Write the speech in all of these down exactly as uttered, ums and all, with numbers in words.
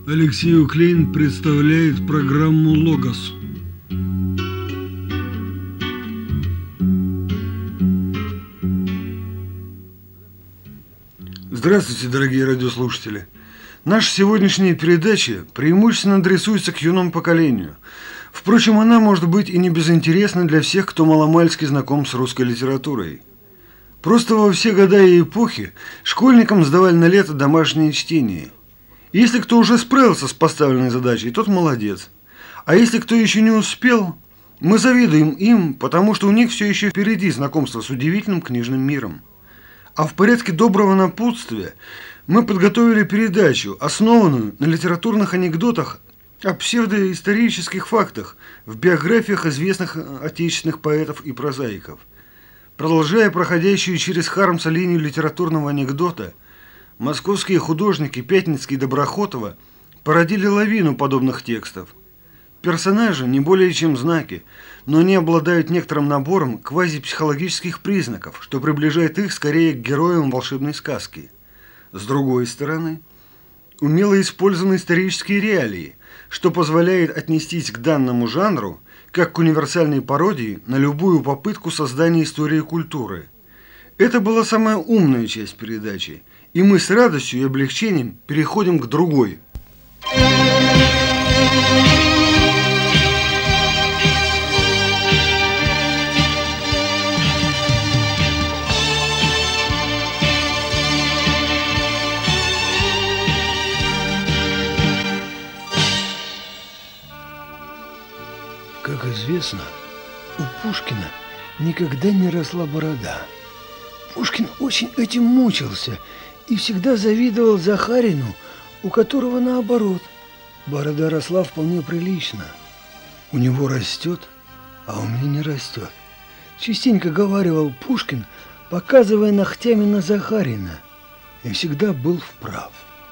Алексей Уклейн представляет программу «Логос». Здравствуйте, дорогие радиослушатели! Наша сегодняшняя передача преимущественно адресуется к юному поколению. Впрочем, она может быть и не безинтересна для всех, кто маломальски знаком с русской литературой. Просто во все года и эпохи школьникам сдавали на лето домашнее чтение. Если кто уже справился с поставленной задачей, тот молодец. А если кто еще не успел, мы завидуем им, потому что у них все еще впереди знакомство с удивительным книжным миром. А в порядке доброго напутствия мы подготовили передачу, основанную на литературных анекдотах о псевдоисторических фактах в биографиях известных отечественных поэтов и прозаиков. Продолжая проходящую через Хармса линию литературного анекдота, московские художники Пятницкий и Доброхотова породили лавину подобных текстов. Персонажи не более чем знаки, но они обладают некоторым набором квазипсихологических признаков, что приближает их скорее к героям волшебной сказки. С другой стороны, умело использованы исторические реалии, что позволяет отнестись к данному жанру как к универсальной пародии на любую попытку создания истории культуры. Это была самая умная часть передачи, и мы с радостью и облегчением переходим к другой. Как известно, у Пушкина никогда не росла борода. Пушкин очень этим мучился и всегда завидовал Захарину, у которого наоборот, борода росла вполне прилично. У него растет, а у меня не растет. Частенько говаривал Пушкин, показывая ногтями на Захарина, и всегда был вправ.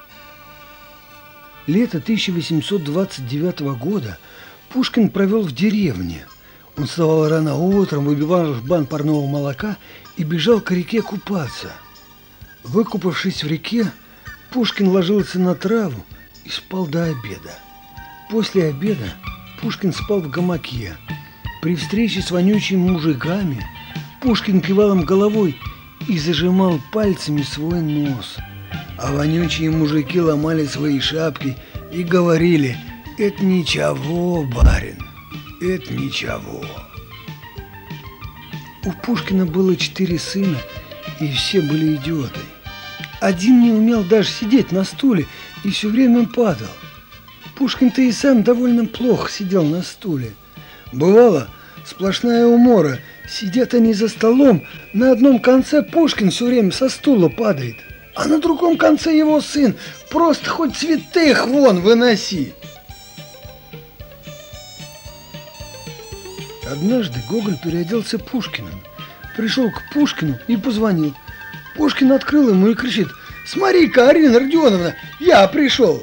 Лето тысяча восемьсот двадцать девятого года Пушкин провел в деревне. Он вставал рано утром, выбивал жбан парного молока и бежал к реке купаться. Выкупавшись в реке, Пушкин ложился на траву и спал до обеда. После обеда Пушкин спал в гамаке. При встрече с вонючими мужиками Пушкин кивал им головой и зажимал пальцами свой нос. А вонючие мужики ломали свои шапки и говорили: «Это ничего, барин, это ничего». У Пушкина было четыре сына, и все были идиоты. Один не умел даже сидеть на стуле и все время падал. Пушкин-то и сам довольно плохо сидел на стуле. Бывало, сплошная умора. Сидят они за столом, на одном конце Пушкин все время со стула падает, а на другом конце его сын. Просто хоть святых вон выноси. Однажды Гоголь переоделся Пушкиным, пришел к Пушкину и позвонил. Пушкин открыл ему и кричит: «Смотри-ка, Арина Родионовна, я пришел!»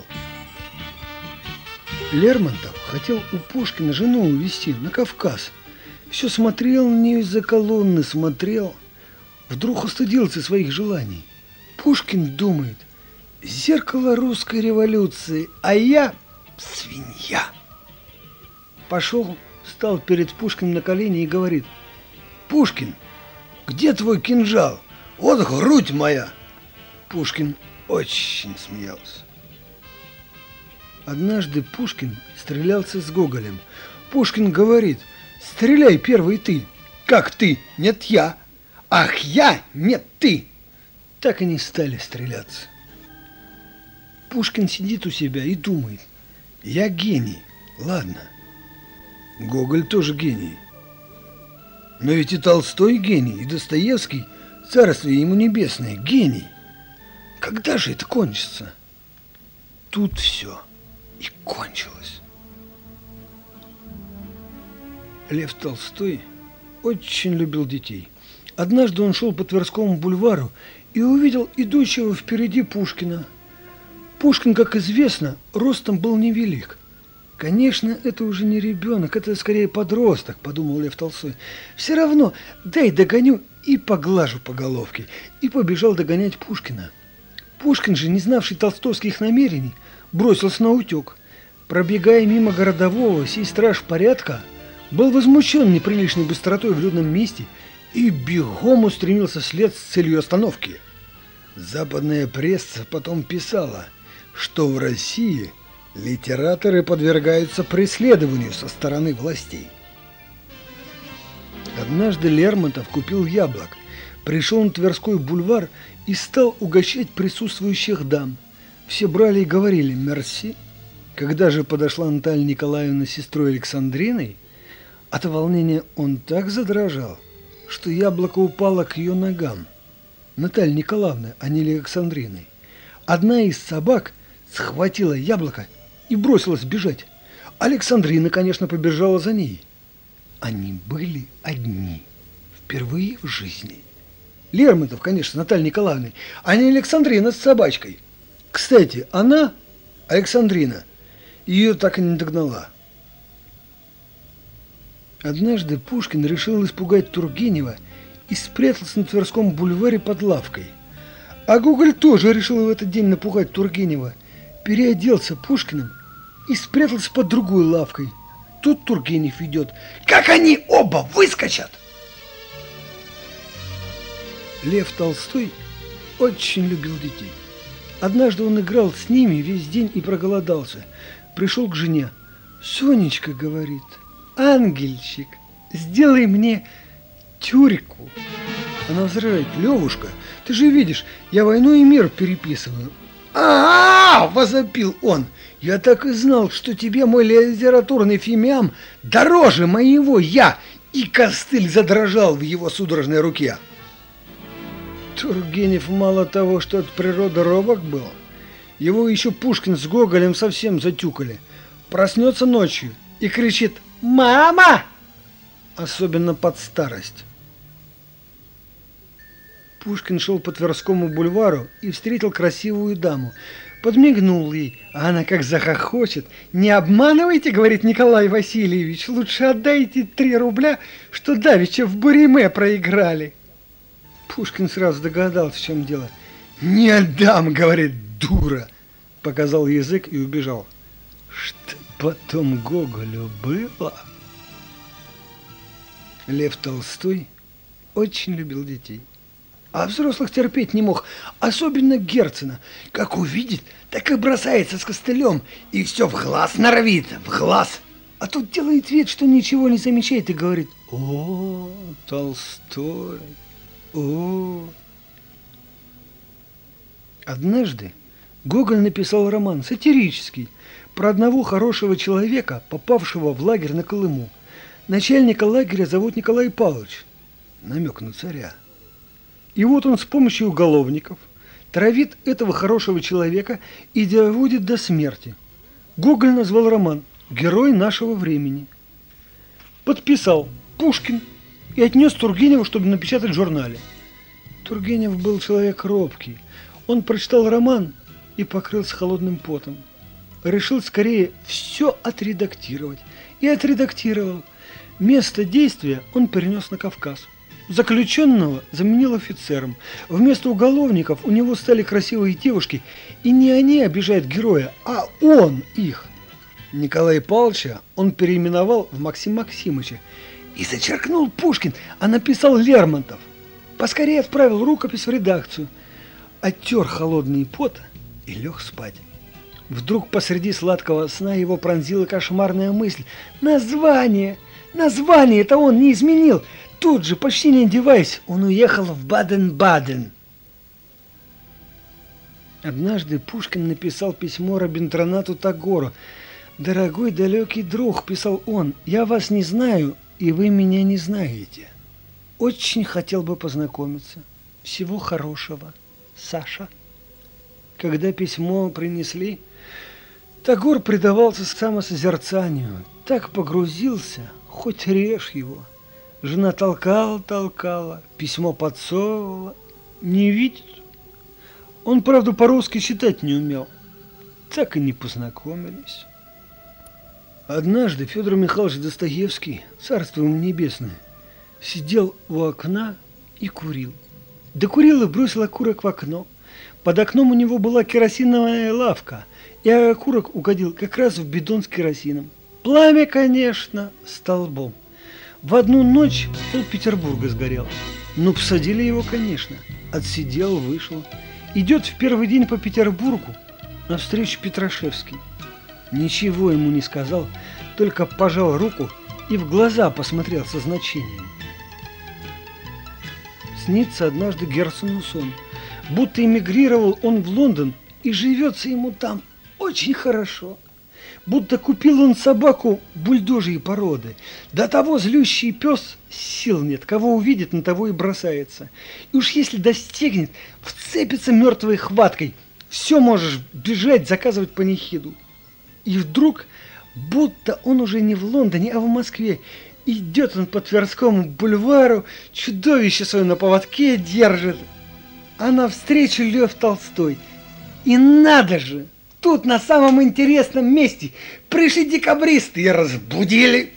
Лермонтов хотел у Пушкина жену увезти на Кавказ. Все смотрел на нее из-за колонны, смотрел. Вдруг устыдился своих желаний. Пушкин думает: зеркало русской революции, а я свинья. Пошел, встал перед Пушкиным на колени и говорит: «Пушкин, где твой кинжал? Вот грудь моя!» Пушкин очень смеялся. Однажды Пушкин стрелялся с Гоголем. Пушкин говорит: «Стреляй первый ты». «Как ты? Нет, я». «Ах, я? Нет, ты». Так они стали стреляться. Пушкин сидит у себя и думает: я гений, ладно. Гоголь тоже гений. Но ведь и Толстой гений, и Достоевский, царствие ему небесное, гений. Когда же это кончится? Тут все и кончилось. Лев Толстой очень любил детей. Однажды он шел по Тверскому бульвару и увидел идущего впереди Пушкина. Пушкин, как известно, ростом был невелик. Конечно, это уже не ребенок, это скорее подросток, подумал Лев Толстой. Все равно, дай догоню и поглажу по головке. И побежал догонять Пушкина. Пушкин же, не знавший толстовских намерений, бросился на утек. Пробегая мимо городового, сей страж порядка был возмущен неприличной быстротой в людном месте и бегом устремился вслед с целью остановки. Западная пресса потом писала, что в России литераторы подвергаются преследованию со стороны властей. Однажды Лермонтов купил яблок, пришел на Тверской бульвар и стал угощать присутствующих дам. Все брали и говорили «мерси». Когда же подошла Наталья Николаевна с сестрой Александриной, от волнения он так задрожал, что яблоко упало к ее ногам. Наталья Николаевна, а не Александриной. Одна из собак схватила яблоко и бросилась бежать. Александрина, конечно, побежала за ней. Они были одни, впервые в жизни. Лермонтов, конечно, с Натальей Николаевной, а не Александрина с собачкой. Кстати, она, Александрина, ее так и не догнала. Однажды Пушкин решил испугать Тургенева и спрятался на Тверском бульваре под лавкой. А Гоголь тоже решил в этот день напугать Тургенева, переоделся Пушкиным и спрятался под другой лавкой. Тут Тургенев идет. Как они оба выскочат! Лев Толстой очень любил детей. Однажды он играл с ними весь день и проголодался. Пришел к жене. «Сонечка, — говорит, — ангельчик, сделай мне тюрьку». Она возражает: «Левушка, ты же видишь, я «Войну и мир» переписываю». «А-а-а!» – возопил он. «Я так и знал, что тебе мой литературный фимиам дороже моего я!» И костыль задрожал в его судорожной руке. Тургенев мало того, что от природы робок был, его еще Пушкин с Гоголем совсем затюкали. Проснется ночью и кричит «Мама!» Особенно под старость. Пушкин шел по Тверскому бульвару и встретил красивую даму. Подмигнул ей, а она как захохочет. «Не обманывайте, — говорит Николай Васильевич, — лучше отдайте три рубля, что давеча в буриме проиграли». Пушкин сразу догадался, в чем дело. «Не отдам, — говорит, — дура!» Показал язык и убежал. Что потом Гоголю было? Лев Толстой очень любил детей, а взрослых терпеть не мог, особенно Герцена. Как увидит, так и бросается с костылем, и все в глаз норовит, в глаз. А тут делает вид, что ничего не замечает, и говорит: «О, Толстой, о». Однажды Гоголь написал роман сатирический про одного хорошего человека, попавшего в лагерь на Колыму. Начальника лагеря зовут Николай Павлович, намек на царя. И вот он с помощью уголовников травит этого хорошего человека и доводит до смерти. Гоголь назвал роман «Герой нашего времени». Подписал Пушкин и отнес Тургеневу, чтобы напечатать в журнале. Тургенев был человек робкий. Он прочитал роман и покрылся холодным потом. Решил скорее все отредактировать. И отредактировал. Место действия он перенес на Кавказ. Заключенного заменил офицером. Вместо уголовников у него стали красивые девушки. И не они обижают героя, а он их. Николая Павловича он переименовал в Максим Максимыча. И зачеркнул Пушкин, а написал Лермонтов. Поскорее отправил рукопись в редакцию. Оттер холодный пот и лег спать. Вдруг посреди сладкого сна его пронзила кошмарная мысль. Название! Название это он не изменил! Тут же, почти не одеваясь, он уехал в Баден-Баден. Однажды Пушкин написал письмо Рабиндранату Тагору. «Дорогой далекий друг, — писал он, — я вас не знаю, и вы меня не знаете. Очень хотел бы познакомиться. Всего хорошего, Саша». Когда письмо принесли, Тагор предавался самосозерцанию, так погрузился, хоть режь его. Жена толкала, толкала, письмо подсовывала, не видит. Он, правда, по-русски читать не умел, так и не познакомились. Однажды Федор Михайлович Достоевский, царство ему небесное, сидел у окна и курил. Докурил и бросил окурок в окно. Под окном у него была керосиновая лавка, и окурок угодил как раз в бидон с керосином. Пламя, конечно, столбом. В одну ночь пол Петербурга сгорел. Ну, посадили его, конечно. Отсидел, вышел. Идет в первый день по Петербургу навстречу Петрашевский. Ничего ему не сказал, только пожал руку и в глаза посмотрел со значением. Снится однажды Герцену сон, будто эмигрировал он в Лондон и живется ему там очень хорошо. Будто купил он собаку бульдожьей породы. До того злющий пес, сил нет, кого увидит, на того и бросается. И уж если достигнет, вцепится мертвой хваткой. Все можешь бежать, заказывать панихиду. И вдруг, будто он уже не в Лондоне, а в Москве, идет он по Тверскому бульвару, чудовище свое на поводке держит, а навстречу Лев Толстой. И надо же, тут на самом интересном месте пришли декабристы и разбудили.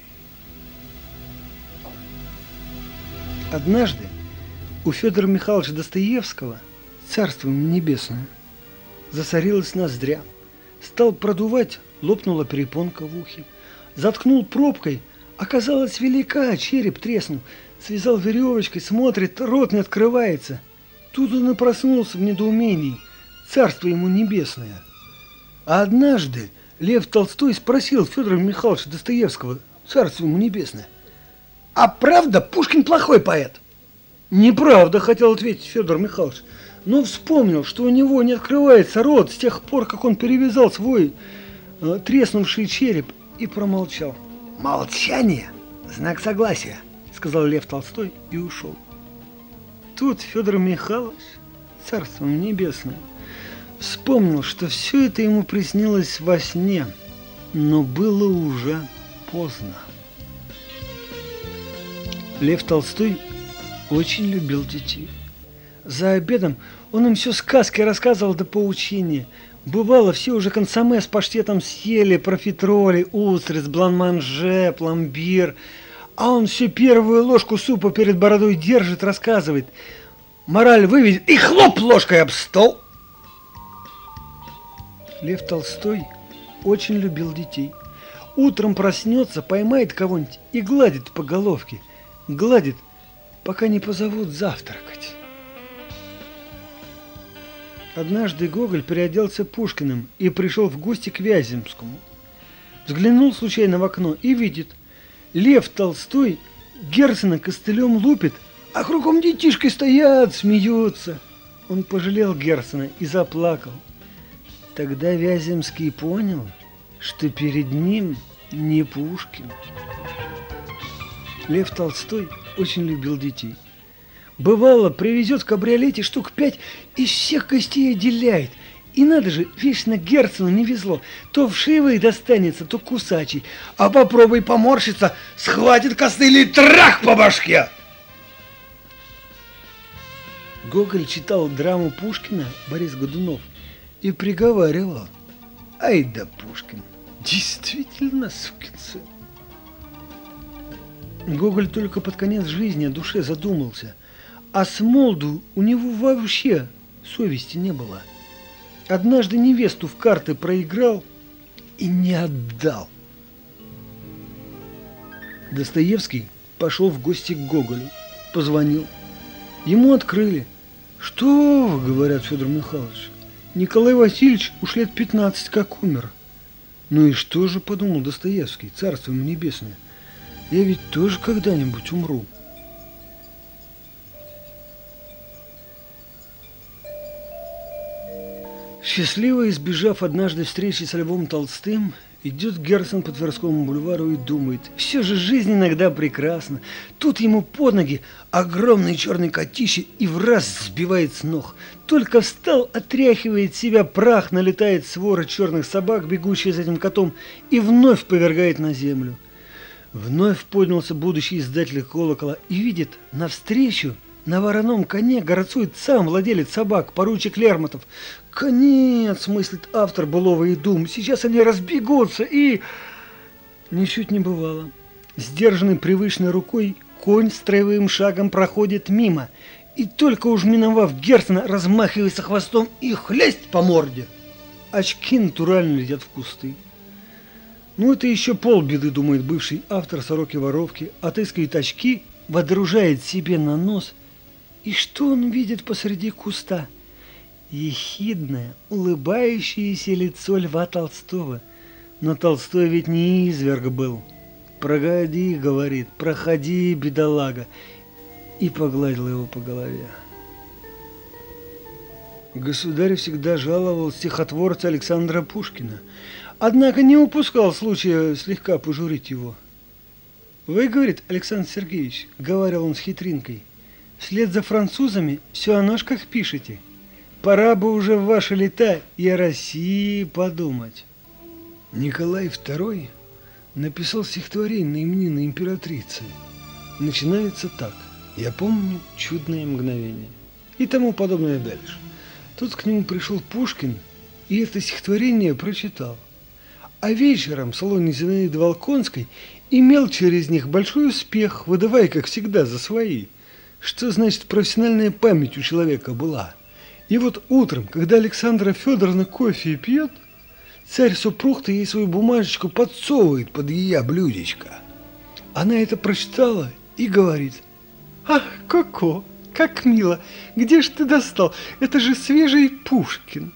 Однажды у Федора Михайловича Достоевского, царство ему небесное, засорилась ноздря. Стал продувать, лопнула перепонка в ухе. Заткнул пробкой, оказалась велика, череп треснул. Связал веревочкой, смотрит, рот не открывается. Тут он и проснулся в недоумении. Царство ему небесное. А однажды Лев Толстой спросил Федора Михайловича Достоевского, царство ему небесное: «А правда, Пушкин плохой поэт?» «Неправда», хотел ответить Федор Михайлович, но вспомнил, что у него не открывается рот с тех пор, как он перевязал свой э, треснувший череп, и промолчал. «Молчание – знак согласия», – сказал Лев Толстой и ушел. Тут Федор Михайлович, царство небесное, вспомнил, что все это ему приснилось во сне, но было уже поздно. Лев Толстой очень любил детей. За обедом он им все сказки рассказывал до поучения. Бывало, все уже консоме с паштетом съели, профитроли, устриц, бланманже, пломбир. А он всю первую ложку супа перед бородой держит, рассказывает. Мораль выведет и хлоп ложкой об стол. Лев Толстой очень любил детей. Утром проснется, поймает кого-нибудь и гладит по головке. Гладит, пока не позовут завтракать. Однажды Гоголь переоделся Пушкиным и пришел в гости к Вяземскому. Взглянул случайно в окно и видит, Лев Толстой Герцена костылем лупит, а кругом детишки стоят, смеются. Он пожалел Герцена и заплакал. Тогда Вяземский понял, что перед ним не Пушкин. Лев Толстой очень любил детей. Бывало, привезет в кабриолете штук пять, из всех гостей отделяет. И надо же, вечно Герцену не везло. То вшивый достанется, то кусачий. А попробуй поморщиться, схватит костыль и трах по башке. Гоголь читал драму Пушкина Борис Годунов и приговаривал: ай да Пушкин, действительно сукин сын. Гоголь только под конец жизни о душе задумался, а с молоду у него вообще совести не было. Однажды невесту в карты проиграл и не отдал. Достоевский пошел в гости к Гоголю, позвонил. Ему открыли. «Что вы, — говорят, Федор Михайлович, — Николай Васильевич уж лет пятнадцать как умер». Ну и что же, подумал Достоевский, царство ему небесное, я ведь тоже когда-нибудь умру. Счастливо избежав однажды встречи с Львом Толстым, идет Герцен по Тверскому бульвару и думает: все же жизнь иногда прекрасна. Тут ему под ноги огромный черный котище и враз сбивает с ног. Только встал, отряхивает себя прах, налетает свора черных собак, бегущая за этим котом, и вновь повергает на землю. Вновь поднялся будущий издатель колокола и видит навстречу на вороном коне горцует сам владелец собак, поручик Лермонтов. Конец, мыслит автор былого и дум. Сейчас они разбегутся и... Ничуть не бывало. Сдержанной привычной рукой конь строевым шагом проходит мимо. И только уж миновав Герцена, размахивается хвостом и хлясть по морде. Очки натурально летят в кусты. Ну это еще полбеды, думает бывший автор «Сороки-воровки», отыскивает очки, водружает себе на нос. И что он видит посреди куста? Ехидное, улыбающееся лицо Льва Толстого. Но Толстой ведь не изверг был. «Прогоди, — говорит, — проходи, бедолага», и погладил его по голове. Государь всегда жаловал стихотворца Александра Пушкина, однако не упускал случая слегка пожурить его. «Вы, — говорит, Александр Сергеевич, — говорил он с хитринкой, — вслед за французами все о ножках пишете. Пора бы уже в ваши лета и о России подумать». Николай второй написал стихотворение на именины императрицы. Начинается так: «Я помню чудное мгновение» и тому подобное дальше. Тут к нему пришел Пушкин и это стихотворение прочитал. А вечером в салоне Зинаиды Волконской имел через них большой успех, выдавая, как всегда, за свои. Что значит профессиональная память у человека была. И вот утром, когда Александра Федоровна кофе пьет, царь-супруг-то ей свою бумажечку подсовывает под ее блюдечко. Она это прочитала и говорит: «Ах, Коко, как мило! Где ж ты достал? Это же свежий Пушкин!»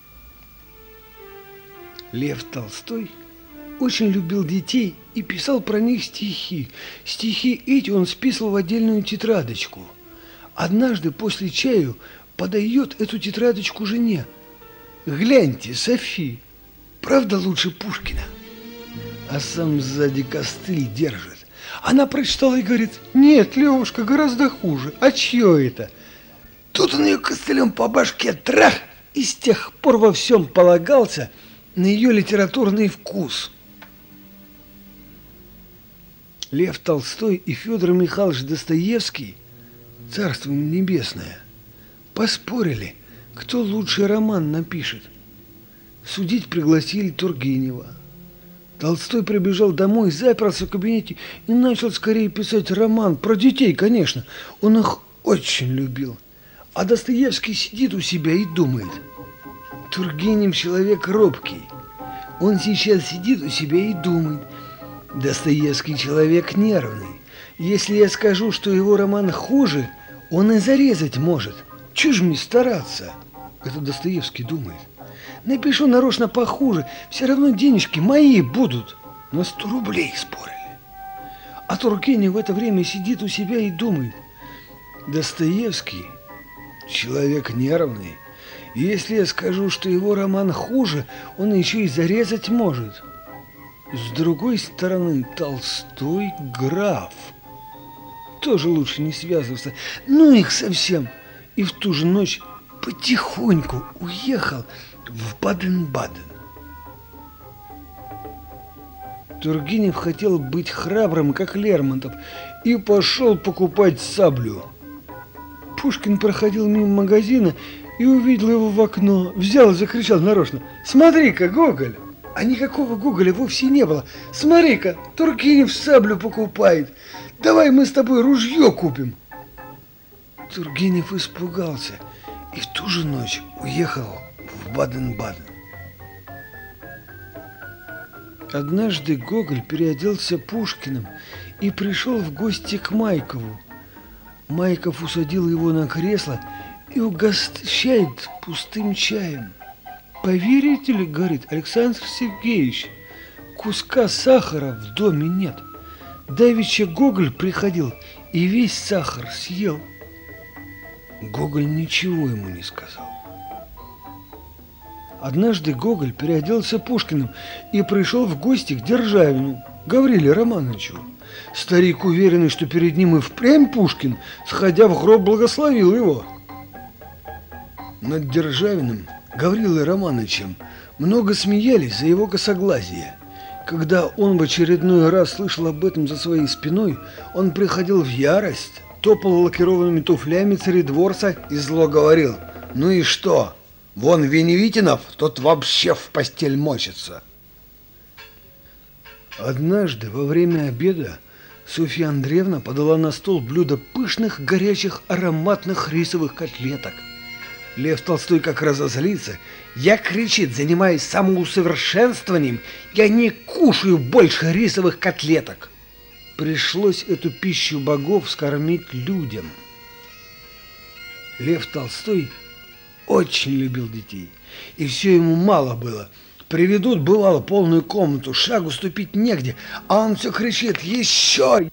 Лев Толстой очень любил детей и писал про них стихи. Стихи эти он списывал в отдельную тетрадочку. Однажды после чаю подает эту тетрадочку жене. «Гляньте, Софи, правда лучше Пушкина?» А сам сзади костыль держит. Она прочитала и говорит: «Нет, Левушка, гораздо хуже. А чье это?» Тут он ее костылем по башке трах, и с тех пор во всем полагался на ее литературный вкус. Лев Толстой и Федор Михайлович Достоевский, царство им небесное, поспорили, кто лучший роман напишет. Судить пригласили Тургенева. Толстой прибежал домой, заперся в кабинете и начал скорее писать роман. Про детей, конечно. Он их очень любил. А Достоевский сидит у себя и думает: Тургенев человек робкий. Он сейчас сидит у себя и думает: Достоевский человек нервный. Если я скажу, что его роман хуже, он и зарезать может. Чего ж мне стараться? Это Достоевский думает. Напишу нарочно похуже, все равно денежки мои будут. На сто рублей спорили. А Тургенев в это время сидит у себя и думает: Достоевский человек нервный. И если я скажу, что его роман хуже, он еще и зарезать может. С другой стороны, Толстой граф. Тоже лучше не связываться. Ну их совсем. И в ту же ночь потихоньку уехал в Баден-Баден. Тургенев хотел быть храбрым, как Лермонтов, и пошел покупать саблю. Пушкин проходил мимо магазина и увидел его в окно, взял и закричал нарочно: «Смотри-ка, Гоголь!» А никакого Гоголя вовсе не было. «Смотри-ка, Тургенев саблю покупает! Давай мы с тобой ружье купим!» Тургенев испугался и в ту же ночь уехал в Баден-Баден. Однажды Гоголь переоделся Пушкиным и пришел в гости к Майкову. Майков усадил его на кресло и угощает пустым чаем. «Поверите ли, — говорит, — Александр Сергеевич, куска сахара в доме нет. Давеча Гоголь приходил и весь сахар съел». Гоголь ничего ему не сказал. Однажды Гоголь переоделся Пушкиным и пришел в гости к Державину, Гавриле Романовичу. Старик, уверенный, что перед ним и впрямь Пушкин, сходя в гроб, благословил его. Над Державиным, Гаврилой Романовичем, много смеялись за его косоглазие. Когда он в очередной раз слышал об этом за своей спиной, он приходил в ярость, топал лакированными туфлями царедворца и зло говорил: «Ну и что? Вон Веневитинов, тот вообще в постель мочится». Однажды во время обеда Софья Андреевна подала на стол блюдо пышных, горячих, ароматных рисовых котлеток. Лев Толстой как разозлится. Я, кричит, занимаюсь самоусовершенствованием, я не кушаю больше рисовых котлеток. Пришлось эту пищу богов скормить людям. Лев Толстой очень любил детей, и все ему мало было. Приведут, бывало, полную комнату, шагу ступить негде, а он все кричит: «Еще!»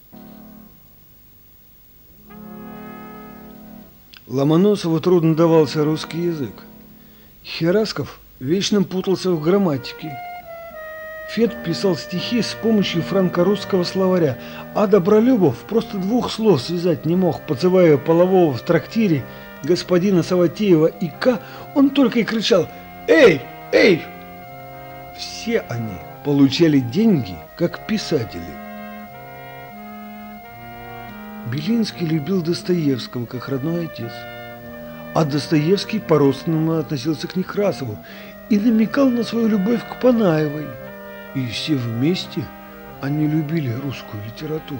Ломоносову трудно давался русский язык. Херасков вечно путался в грамматике. Фет писал стихи с помощью франко-русского словаря, а Добролюбов просто двух слов связать не мог. Подзывая полового в трактире господина Саватеева и К, он только и кричал: «Эй! Эй!» Все они получали деньги, как писатели. Белинский любил Достоевского, как родной отец. А Достоевский по-родственному относился к Некрасову и намекал на свою любовь к Панаевой. И все вместе они любили русскую литературу.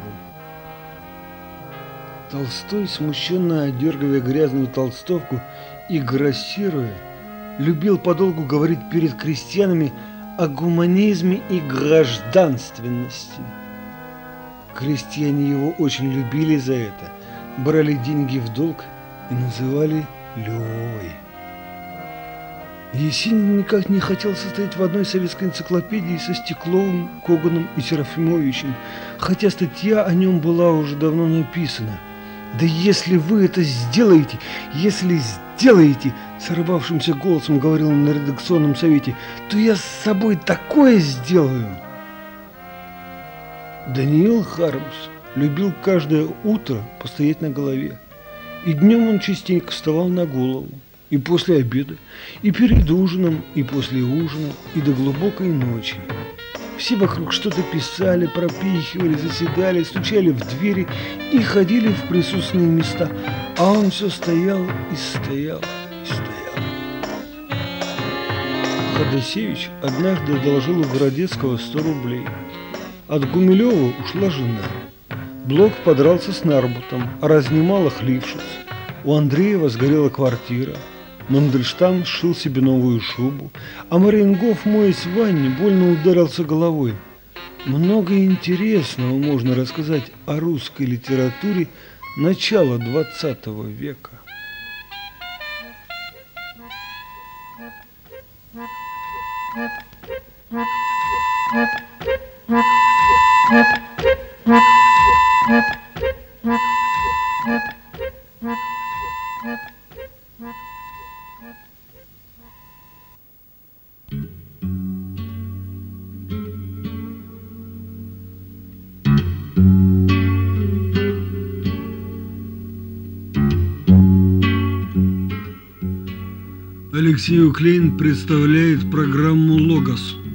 Толстой, смущенно одергивая грязную толстовку и грассируя, любил подолгу говорить перед крестьянами о гуманизме и гражданственности. Крестьяне его очень любили за это, брали деньги в долг и называли Левой. Есенин никак не хотел состоять в одной советской энциклопедии со Стекловым, Коганом и Серафимовичем, хотя статья о нем была уже давно написана. «Да если вы это сделаете, если сделаете, — сорвавшимся голосом говорил он на редакционном совете, — то я с собой такое сделаю». Даниил Хармс любил каждое утро постоять на голове. И днем он частенько вставал на голову, и после обеда, и перед ужином, и после ужина, и до глубокой ночи. Все вокруг что-то писали, пропихивали, заседали, стучали в двери и ходили в присутственные места, а он все стоял и стоял и стоял. Ходосевич однажды одолжил у Городецкого сто рублей. От Гумилева ушла жена. Блок подрался с Нарбутом, а разнимал их Лившиц. У Андреева сгорела квартира. Мандельштам сшил себе новую шубу, а Мариенгоф, моясь в ванне, больно ударился головой. Много интересного можно рассказать о русской литературе начала двадцатого века. Алексей Уклейн представляет программу «Логос».